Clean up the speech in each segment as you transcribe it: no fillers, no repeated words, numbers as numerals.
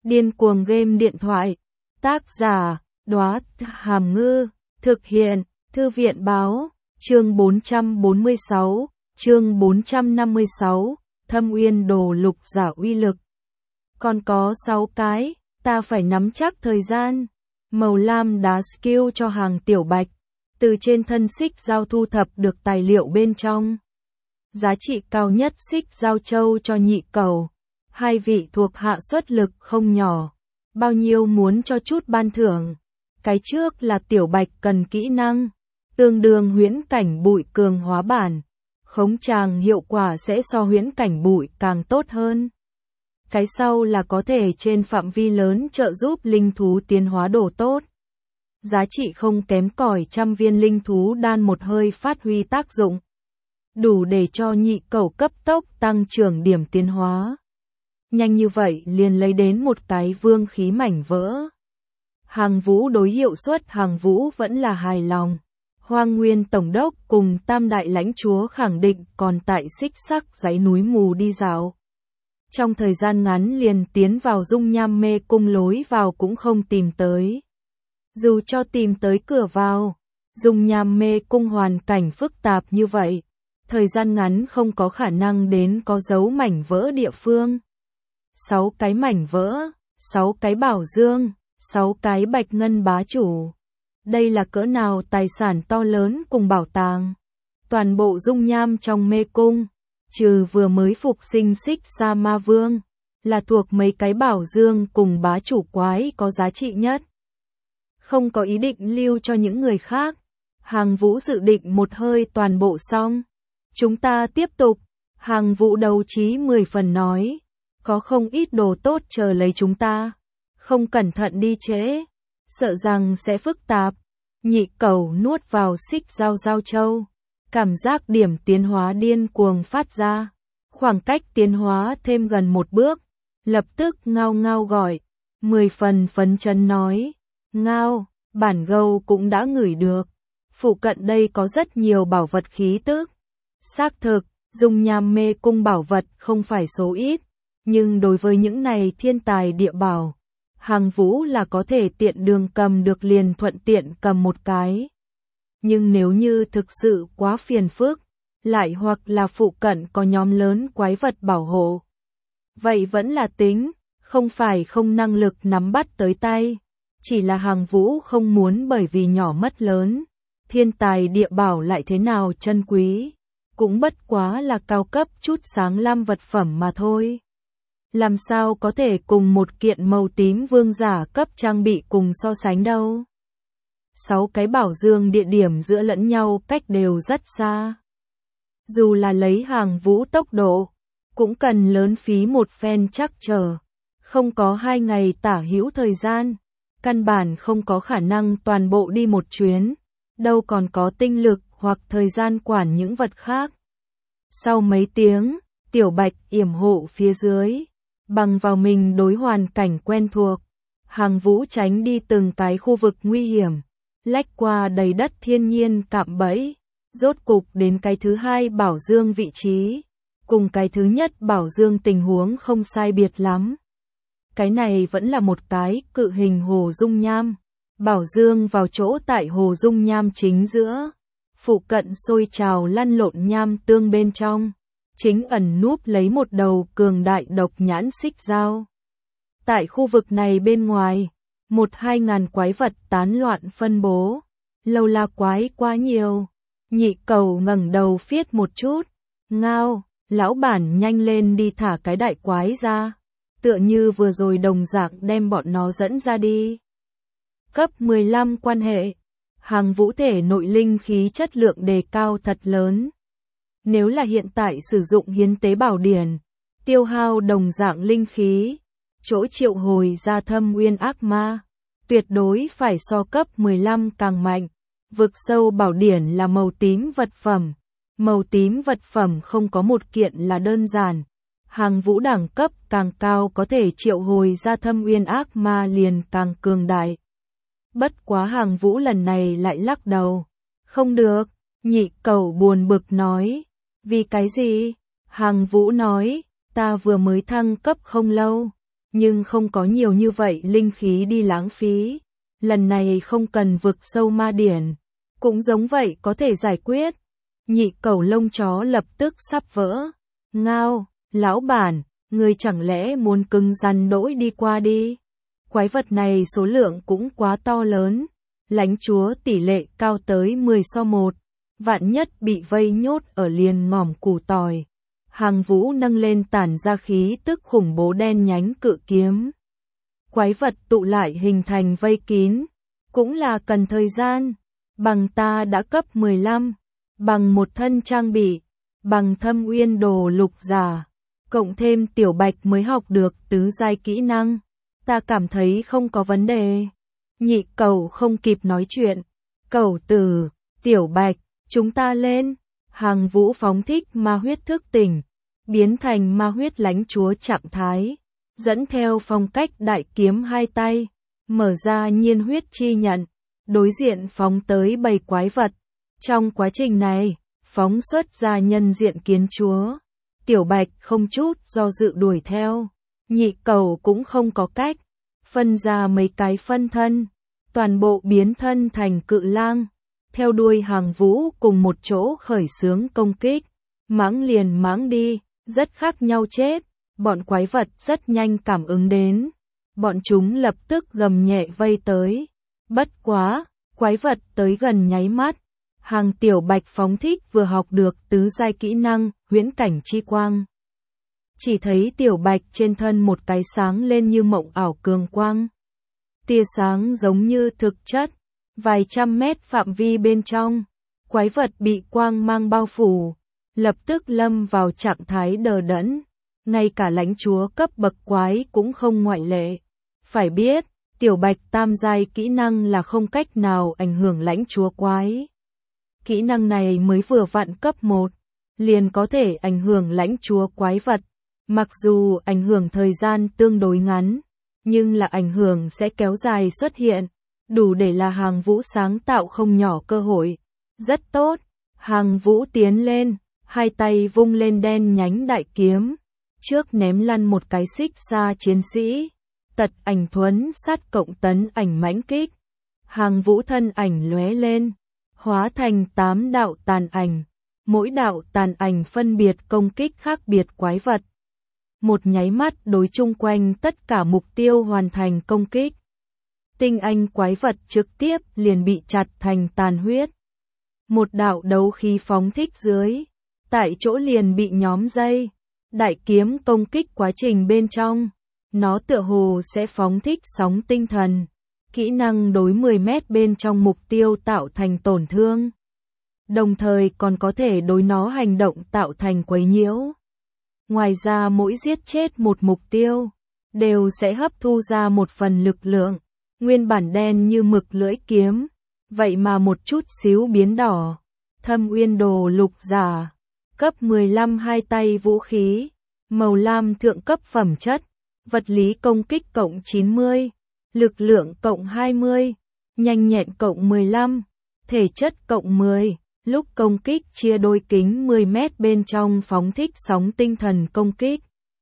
Điên cuồng game điện thoại. Tác giả, Đóa Hàm Ngư. Thực hiện, Thư viện báo. Chương 446, chương 456, Thâm Uyên Đồ Lục giả uy lực. Còn có 6 cái, ta phải nắm chắc thời gian. Màu lam đá skill cho hàng tiểu bạch. Từ trên thân xích dao thu thập được tài liệu bên trong. Giá trị cao nhất xích dao châu cho nhị cầu. Hai vị thuộc hạ xuất lực không nhỏ. Bao nhiêu muốn cho chút ban thưởng. Cái trước là tiểu bạch cần kỹ năng. Tương đương huyễn cảnh bụi cường hóa bản. Khống tràng hiệu quả sẽ so huyễn cảnh bụi càng tốt hơn. Cái sau là có thể trên phạm vi lớn trợ giúp linh thú tiến hóa đồ tốt. Giá trị không kém cỏi 100 viên linh thú đan một hơi phát huy tác dụng. Đủ để cho nhị cẩu cấp tốc tăng trưởng điểm tiến hóa. Nhanh như vậy liền lấy đến một cái vương khí mảnh vỡ. Hàng Vũ đối hiệu suất Hàng Vũ vẫn là hài lòng. Hoang Nguyên Tổng đốc cùng Tam Đại Lãnh Chúa khẳng định còn tại xích sắc dãy núi mù đi dạo. Trong thời gian ngắn liền tiến vào dung nham mê cung lối vào cũng không tìm tới. Dù cho tìm tới cửa vào, dung nham mê cung hoàn cảnh phức tạp như vậy, thời gian ngắn không có khả năng đến có dấu mảnh vỡ địa phương. 6 cái mảnh vỡ, 6 cái bảo dương, 6 cái bạch ngân bá chủ. Đây là cỡ nào tài sản to lớn cùng bảo tàng. Toàn bộ dung nham trong mê cung, trừ vừa mới phục sinh xích sa ma vương, là thuộc mấy cái bảo dương cùng bá chủ quái có giá trị nhất. Không có ý định lưu cho những người khác. Hàng Vũ dự định một hơi toàn bộ xong. Chúng ta tiếp tục. Hàng Vũ đấu trí 10 phần nói. Có không ít đồ tốt chờ lấy chúng ta. Không cẩn thận đi trễ. Sợ rằng sẽ phức tạp. Nhị cẩu nuốt vào xích dao dao châu. Cảm giác điểm tiến hóa điên cuồng phát ra. Khoảng cách tiến hóa thêm gần một bước. Lập tức ngao ngao gọi. 10 phần phấn chấn nói. Ngao, bản gâu cũng đã ngửi được. Phụ cận đây có rất nhiều bảo vật khí tức. Xác thực, dung nham mê cung bảo vật không phải số ít. Nhưng đối với những này thiên tài địa bảo, Hàng Vũ là có thể tiện đường cầm được liền thuận tiện cầm một cái. Nhưng nếu như thực sự quá phiền phức, lại hoặc là phụ cận có nhóm lớn quái vật bảo hộ. Vậy vẫn là tính, không phải không năng lực nắm bắt tới tay. Chỉ là Hàng Vũ không muốn bởi vì nhỏ mất lớn. Thiên tài địa bảo lại thế nào chân quý. Cũng bất quá là cao cấp chút sáng lam vật phẩm mà thôi. Làm sao có thể cùng một kiện màu tím vương giả cấp trang bị cùng so sánh đâu. 6 cái bảo dương địa điểm giữa lẫn nhau cách đều rất xa. Dù là lấy Hàng Vũ tốc độ, cũng cần lớn phí một phen chắc trở. Không có 2 ngày tả hữu thời gian. Căn bản không có khả năng toàn bộ đi một chuyến. Đâu còn có tinh lực hoặc thời gian quản những vật khác. Sau mấy tiếng, tiểu bạch yểm hộ phía dưới. Bằng vào mình đối hoàn cảnh quen thuộc. Hàng Vũ tránh đi từng cái khu vực nguy hiểm. Lách qua đầy đất thiên nhiên cạm bẫy. Rốt cục đến cái thứ 2 bảo dương vị trí. Cùng cái thứ nhất bảo dương tình huống không sai biệt lắm. Cái này vẫn là một cái cự hình hồ dung nham. Bảo dương vào chỗ tại hồ dung nham chính giữa. Phụ cận sôi trào lăn lộn nham tương bên trong. Chính ẩn núp lấy một đầu cường đại độc nhãn xích dao. Tại khu vực này bên ngoài, 1-2 ngàn quái vật tán loạn phân bố. Lâu la quái quá nhiều. Nhị cầu ngẩng đầu phiết một chút. Ngao, lão bản nhanh lên đi thả cái đại quái ra. Tựa như vừa rồi đồng dạng đem bọn nó dẫn ra đi. Cấp 15 quan hệ. Hàng Vũ thể nội linh khí chất lượng đề cao thật lớn. Nếu là hiện tại sử dụng hiến tế bảo điển, tiêu hao đồng dạng linh khí, chỗ triệu hồi ra thâm uyên ác ma, tuyệt đối phải so cấp 15 càng mạnh. Vực sâu bảo điển là màu tím vật phẩm. Màu tím vật phẩm không có một kiện là đơn giản. Hàng Vũ đẳng cấp càng cao có thể triệu hồi ra thâm uyên ác ma liền càng cường đại. Bất quá Hàng Vũ lần này lại lắc đầu. Không được, nhị cẩu buồn bực nói. Vì cái gì? Hàng Vũ nói, ta vừa mới thăng cấp không lâu. nhưng không có nhiều như vậy linh khí đi lãng phí. Lần này không cần vực sâu ma điển, cũng giống vậy có thể giải quyết. Nhị cẩu lông chó lập tức sắp vỡ. Ngao, lão bản, người chẳng lẽ muốn cứng rắn đỗi đi qua đi? Quái vật này số lượng cũng quá to lớn. Lãnh chúa tỷ lệ cao tới 10:1. Vạn nhất bị vây nhốt ở liền ngòm củ tỏi. Hàng Vũ nâng lên tản ra khí tức khủng bố đen nhánh cự kiếm. Quái vật tụ lại hình thành vây kín. Cũng là cần thời gian. Bằng ta đã cấp 15. Bằng một thân trang bị. Bằng Thâm Uyên Đồ Lục giả. Cộng thêm Tiểu Bạch mới học được tứ giai kỹ năng. Ta cảm thấy không có vấn đề. Nhị cẩu không kịp nói chuyện. Cẩu tử, Tiểu Bạch, chúng ta lên. Hàng Vũ phóng thích ma huyết thức tỉnh. Biến thành ma huyết lãnh chúa trạng thái. Dẫn theo phong cách đại kiếm hai tay. Mở ra nhiên huyết chi nhận. Đối diện phóng tới bầy quái vật. Trong quá trình này, phóng xuất ra nhân diện kiến chúa. Tiểu Bạch không chút do dự đuổi theo. Nhị cẩu cũng không có cách. Phân ra mấy cái phân thân. Toàn bộ biến thân thành cự lang. Theo đuôi Hàng Vũ cùng một chỗ khởi xướng công kích. Mãng liền mãng đi, rất khác nhau chết. Bọn quái vật rất nhanh cảm ứng đến. Bọn chúng lập tức gầm nhẹ vây tới. Bất quá, quái vật tới gần nháy mắt. Hàng Tiểu Bạch phóng thích vừa học được tứ giai kỹ năng, huyễn cảnh chi quang. Chỉ thấy Tiểu Bạch trên thân một cái sáng lên như mộng ảo cường quang. Tia sáng giống như thực chất, vài trăm mét phạm vi bên trong. Quái vật bị quang mang bao phủ, lập tức lâm vào trạng thái đờ đẫn. Ngay cả lãnh chúa cấp bậc quái cũng không ngoại lệ. Phải biết, Tiểu Bạch tam giai kỹ năng là không cách nào ảnh hưởng lãnh chúa quái. Kỹ năng này mới vừa vặn cấp 1, liền có thể ảnh hưởng lãnh chúa quái vật. Mặc dù ảnh hưởng thời gian tương đối ngắn, nhưng là ảnh hưởng sẽ kéo dài xuất hiện, đủ để là Hàng Vũ sáng tạo không nhỏ cơ hội. Rất tốt, Hàng Vũ tiến lên, hai tay vung lên đen nhánh đại kiếm, trước ném lăn một cái xích xa chiến sĩ. Tật ảnh thuấn sát cộng tấn ảnh mãnh kích. Hàng Vũ thân ảnh lóe lên, hóa thành 8 đạo tàn ảnh. Mỗi đạo tàn ảnh phân biệt công kích khác biệt quái vật. Một nháy mắt đối chung quanh tất cả mục tiêu hoàn thành công kích. Tinh anh quái vật trực tiếp liền bị chặt thành tàn huyết. Một đạo đấu khí phóng thích dưới, tại chỗ liền bị nhóm dây. Đại kiếm công kích quá trình bên trong, nó tựa hồ sẽ phóng thích sóng tinh thần. Kỹ năng đối 10 mét bên trong mục tiêu tạo thành tổn thương. Đồng thời còn có thể đối nó hành động tạo thành quấy nhiễu. Ngoài ra mỗi giết chết một mục tiêu, đều sẽ hấp thu ra một phần lực lượng. Nguyên bản đen như mực lưỡi kiếm, vậy mà một chút xíu biến đỏ. Thâm Uyên Đồ Lục giả, cấp 15 hai tay vũ khí, màu lam thượng cấp phẩm chất, vật lý công kích cộng 90, lực lượng cộng 20, nhanh nhẹn cộng 15, thể chất cộng 10. Lúc công kích chia đôi kính 10 mét bên trong phóng thích sóng tinh thần công kích.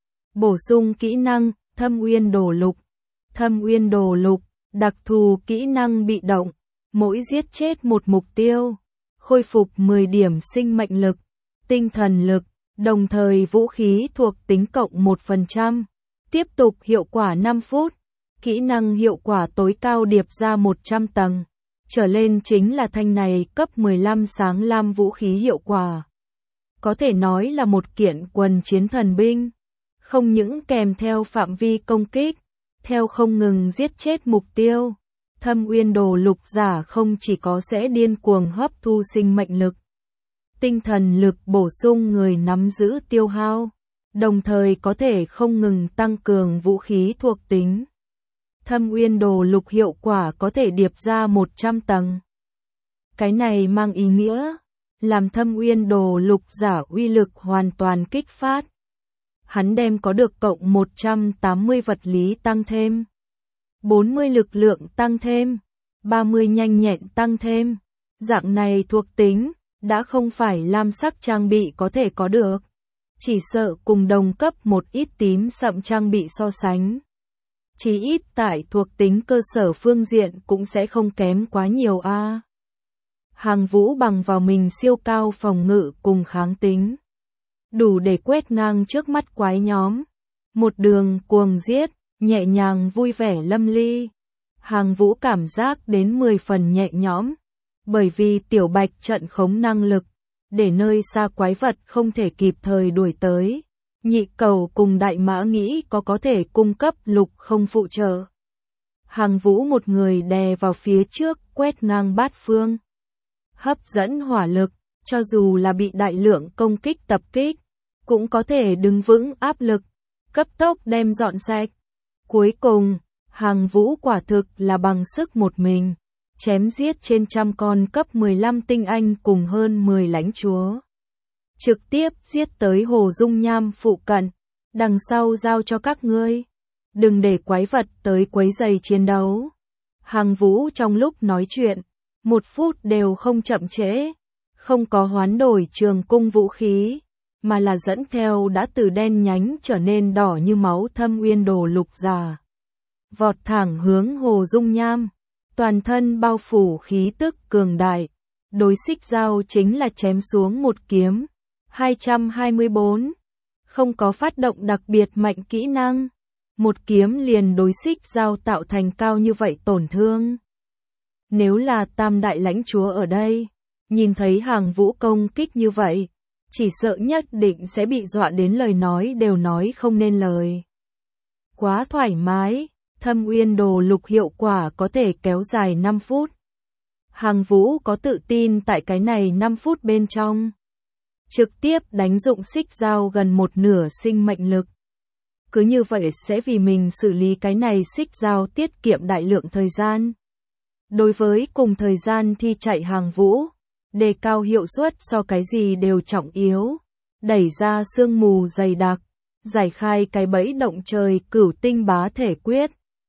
Bổ sung kỹ năng, Thâm Uyên Đồ Lục. Thâm Uyên Đồ Lục, đặc thù kỹ năng bị động. Mỗi giết chết một mục tiêu, khôi phục 10 điểm sinh mệnh lực, tinh thần lực, đồng thời vũ khí thuộc tính cộng 1%. Tiếp tục hiệu quả 5 phút. Kỹ năng hiệu quả tối cao điệp ra 100 tầng. Trở lên chính là thanh này cấp 15 sáng lam vũ khí hiệu quả. Có thể nói là một kiện quần chiến thần binh. Không những kèm theo phạm vi công kích, theo không ngừng giết chết mục tiêu. Thâm Uyên Đồ Lục giả không chỉ có sẽ điên cuồng hấp thu sinh mệnh lực, tinh thần lực bổ sung người nắm giữ tiêu hao, đồng thời có thể không ngừng tăng cường vũ khí thuộc tính. Thâm Uyên Đồ Lục hiệu quả có thể điệp ra 100 tầng. Cái này mang ý nghĩa, làm Thâm Uyên Đồ Lục giả uy lực hoàn toàn kích phát. Hắn đem có được cộng 180 vật lý tăng thêm, 40 lực lượng tăng thêm, 30 nhanh nhẹn tăng thêm. Dạng này thuộc tính, đã không phải lam sắc trang bị có thể có được. Chỉ sợ cùng đồng cấp một ít tím sậm trang bị so sánh, Chí ít tại thuộc tính cơ sở phương diện cũng sẽ không kém quá nhiều a. Hàng Vũ bằng vào mình siêu cao phòng ngự cùng kháng tính, đủ để quét ngang trước mắt quái nhóm. Một đường cuồng giết, nhẹ nhàng vui vẻ lâm ly. Hàng Vũ cảm giác đến 10 phần nhẹ nhõm, bởi vì tiểu bạch trận khống năng lực, để nơi xa quái vật không thể kịp thời đuổi tới. Nhị cầu cùng đại mã nghĩ có thể cung cấp lục không phụ trợ. Hàng Vũ một người đè vào phía trước, quét ngang bát phương. Hấp dẫn hỏa lực, cho dù là bị đại lượng công kích tập kích, cũng có thể đứng vững áp lực, cấp tốc đem dọn sạch. Cuối cùng, Hàng Vũ quả thực là bằng sức một mình, chém giết trên trăm con cấp 15 tinh anh cùng hơn 10 lãnh chúa. Trực tiếp giết tới Hồ Dung Nham phụ cận, đằng sau giao cho các ngươi. Đừng để quái vật tới quấy rầy chiến đấu. Hàng Vũ trong lúc nói chuyện, 1 phút đều không chậm trễ, không có hoán đổi trường cung vũ khí, mà là dẫn theo đã từ đen nhánh trở nên đỏ như máu Thâm Uyên Đồ Lục Giả. Vọt thẳng hướng Hồ Dung Nham, toàn thân bao phủ khí tức cường đại, đối xích dao chính là chém xuống một kiếm. 224. Không có phát động đặc biệt mạnh kỹ năng, một kiếm liền đối xích dao tạo thành cao như vậy tổn thương. Nếu là tam đại lãnh chúa ở đây, nhìn thấy Hàng Vũ công kích như vậy, chỉ sợ nhất định sẽ bị dọa đến lời nói đều nói không nên lời. Quá thoải mái, Thâm Uyên Đồ Lục hiệu quả có thể kéo dài 5 phút. Hàng Vũ có tự tin tại cái này 5 phút bên trong, trực tiếp đánh dụng xích dao gần một nửa sinh mệnh lực. Cứ như vậy sẽ vì mình xử lý cái này xích dao tiết kiệm đại lượng thời gian. Đối với cùng thời gian thi chạy Hàng Vũ, đề cao hiệu suất so cái gì đều trọng yếu. Đẩy ra sương mù dày đặc, giải khai cái bẫy động trời Cửu Tinh Bá Thể Quyết.